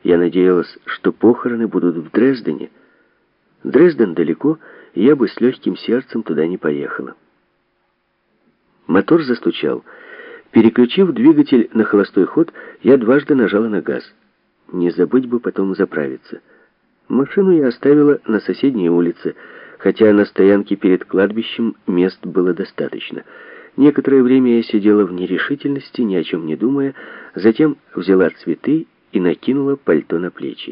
Я надеялась, что похороны будут в Дрездене. Дрезден далеко, и я бы с легким сердцем туда не поехала. Мотор застучал. Переключив двигатель на холостой ход, я дважды нажала на газ. Не забыть бы потом заправиться. Машину я оставила на соседней улице, хотя на стоянке перед кладбищем мест было достаточно. Некоторое время я сидела в нерешительности, ни о чем не думая, затем взяла цветы и накинула пальто на плечи.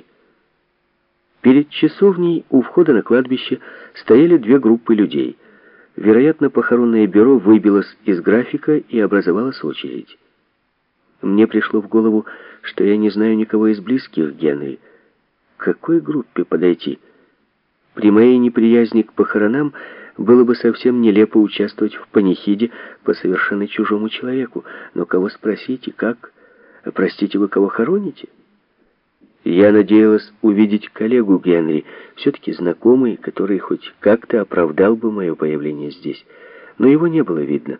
Перед часовней у входа на кладбище стояли две группы людей. Вероятно, похоронное бюро выбилось из графика и образовалась очередь. Мне пришло в голову, что я не знаю никого из близких Генри. К какой группе подойти? При моей неприязни к похоронам было бы совсем нелепо участвовать в панихиде по совершенно чужому человеку. Но кого спросить и как? Простите, вы кого хороните? Я надеялась увидеть коллегу Генри, все-таки знакомый, который хоть как-то оправдал бы мое появление здесь. Но его не было видно.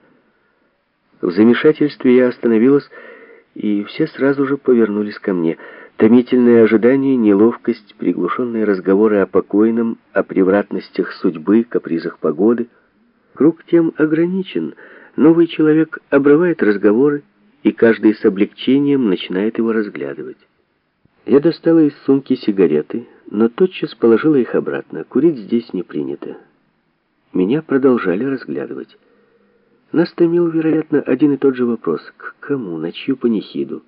В замешательстве я остановилась, и все сразу же повернулись ко мне. Томительное ожидание, неловкость, приглушенные разговоры о покойном, о превратностях судьбы, капризах погоды. Круг тем ограничен. Новый человек обрывает разговоры, и каждый с облегчением начинает его разглядывать. Я достала из сумки сигареты, но тотчас положила их обратно. Курить здесь не принято. Меня продолжали разглядывать. Нас томил, вероятно, один и тот же вопрос. К кому? На чью панихиду?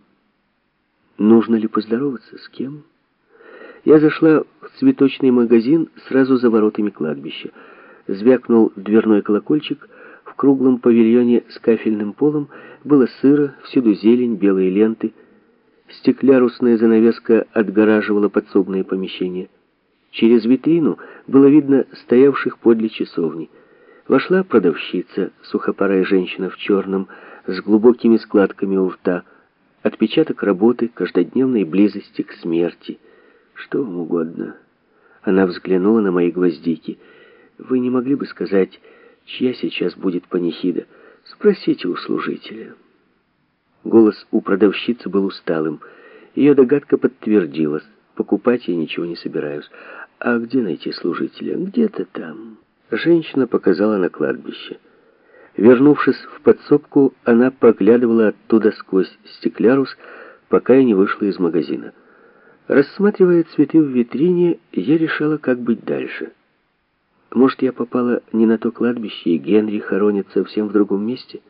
Нужно ли поздороваться? С кем? Я зашла в цветочный магазин сразу за воротами кладбища. Звякнул дверной колокольчик. В круглом павильоне с кафельным полом было сыро, всюду зелень, белые ленты. Стеклярусная занавеска отгораживала подсобное помещение. Через витрину было видно стоявших подле часовни. Вошла продавщица, сухопарая женщина в черном, с глубокими складками у рта. Отпечаток работы, каждодневной близости к смерти. Что вам угодно. Она взглянула на мои гвоздики. Вы не могли бы сказать, чья сейчас будет панихида? Спросите у служителя. Голос у продавщицы был усталым. Ее догадка подтвердилась. Покупать я ничего не собираюсь. А где найти служителя? Где-то там. Женщина показала на кладбище. Вернувшись в подсобку, она поглядывала оттуда сквозь стеклярус, пока я не вышла из магазина. Рассматривая цветы в витрине, я решала, как быть дальше. Может, я попала не на то кладбище, и Генри хоронит совсем в другом месте?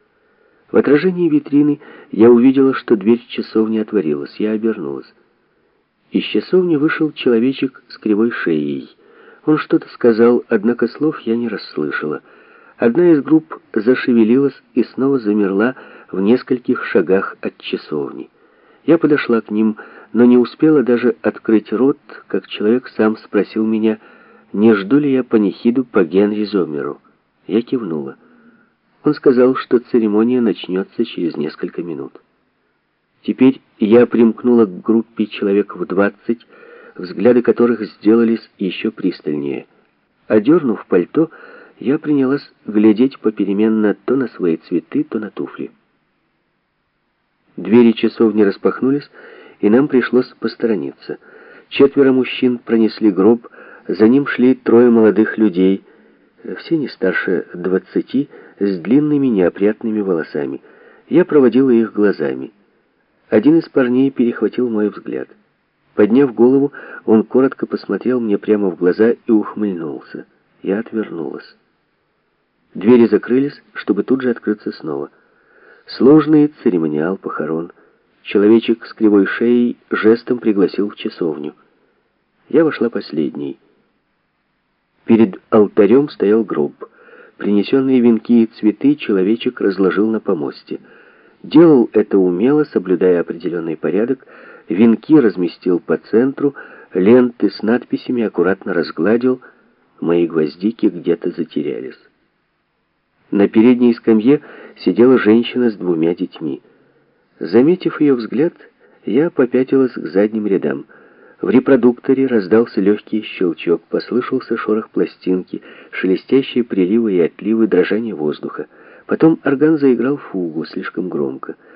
В отражении витрины я увидела, что дверь часовни отворилась. Я обернулась. Из часовни вышел человечек с кривой шеей. Он что-то сказал, однако слов я не расслышала. Одна из групп зашевелилась и снова замерла в нескольких шагах от часовни. Я подошла к ним, но не успела даже открыть рот, как человек сам спросил меня, не жду ли я панихиду по Генри Зомеру. Я кивнула. Он сказал, что церемония начнется через несколько минут. Теперь я примкнула к группе человек в 20, взгляды которых сделались еще пристальнее. Одернув пальто, я принялась глядеть попеременно то на свои цветы, то на туфли. Двери часовни распахнулись, и нам пришлось посторониться. 4 мужчин пронесли гроб, за ним шли 3 молодых людей, все не старше 20, с длинными неопрятными волосами. Я проводила их глазами. Один из парней перехватил мой взгляд. Подняв голову, он коротко посмотрел мне прямо в глаза и ухмыльнулся. Я отвернулась. Двери закрылись, чтобы тут же открыться снова. Сложный церемониал похорон. Человечек с кривой шеей жестом пригласил в часовню. Я вошла последней. Перед алтарем стоял гроб. Принесенные венки и цветы человечек разложил на помосте. Делал это умело, соблюдая определенный порядок. Венки разместил по центру, ленты с надписями аккуратно разгладил. Мои гвоздики где-то затерялись. На передней скамье сидела женщина с 2 детьми. Заметив ее взгляд, я попятилась к задним рядам. В репродукторе раздался легкий щелчок, послышался шорох пластинки, шелестящие приливы и отливы, дрожание воздуха. Потом орган заиграл фугу слишком громко.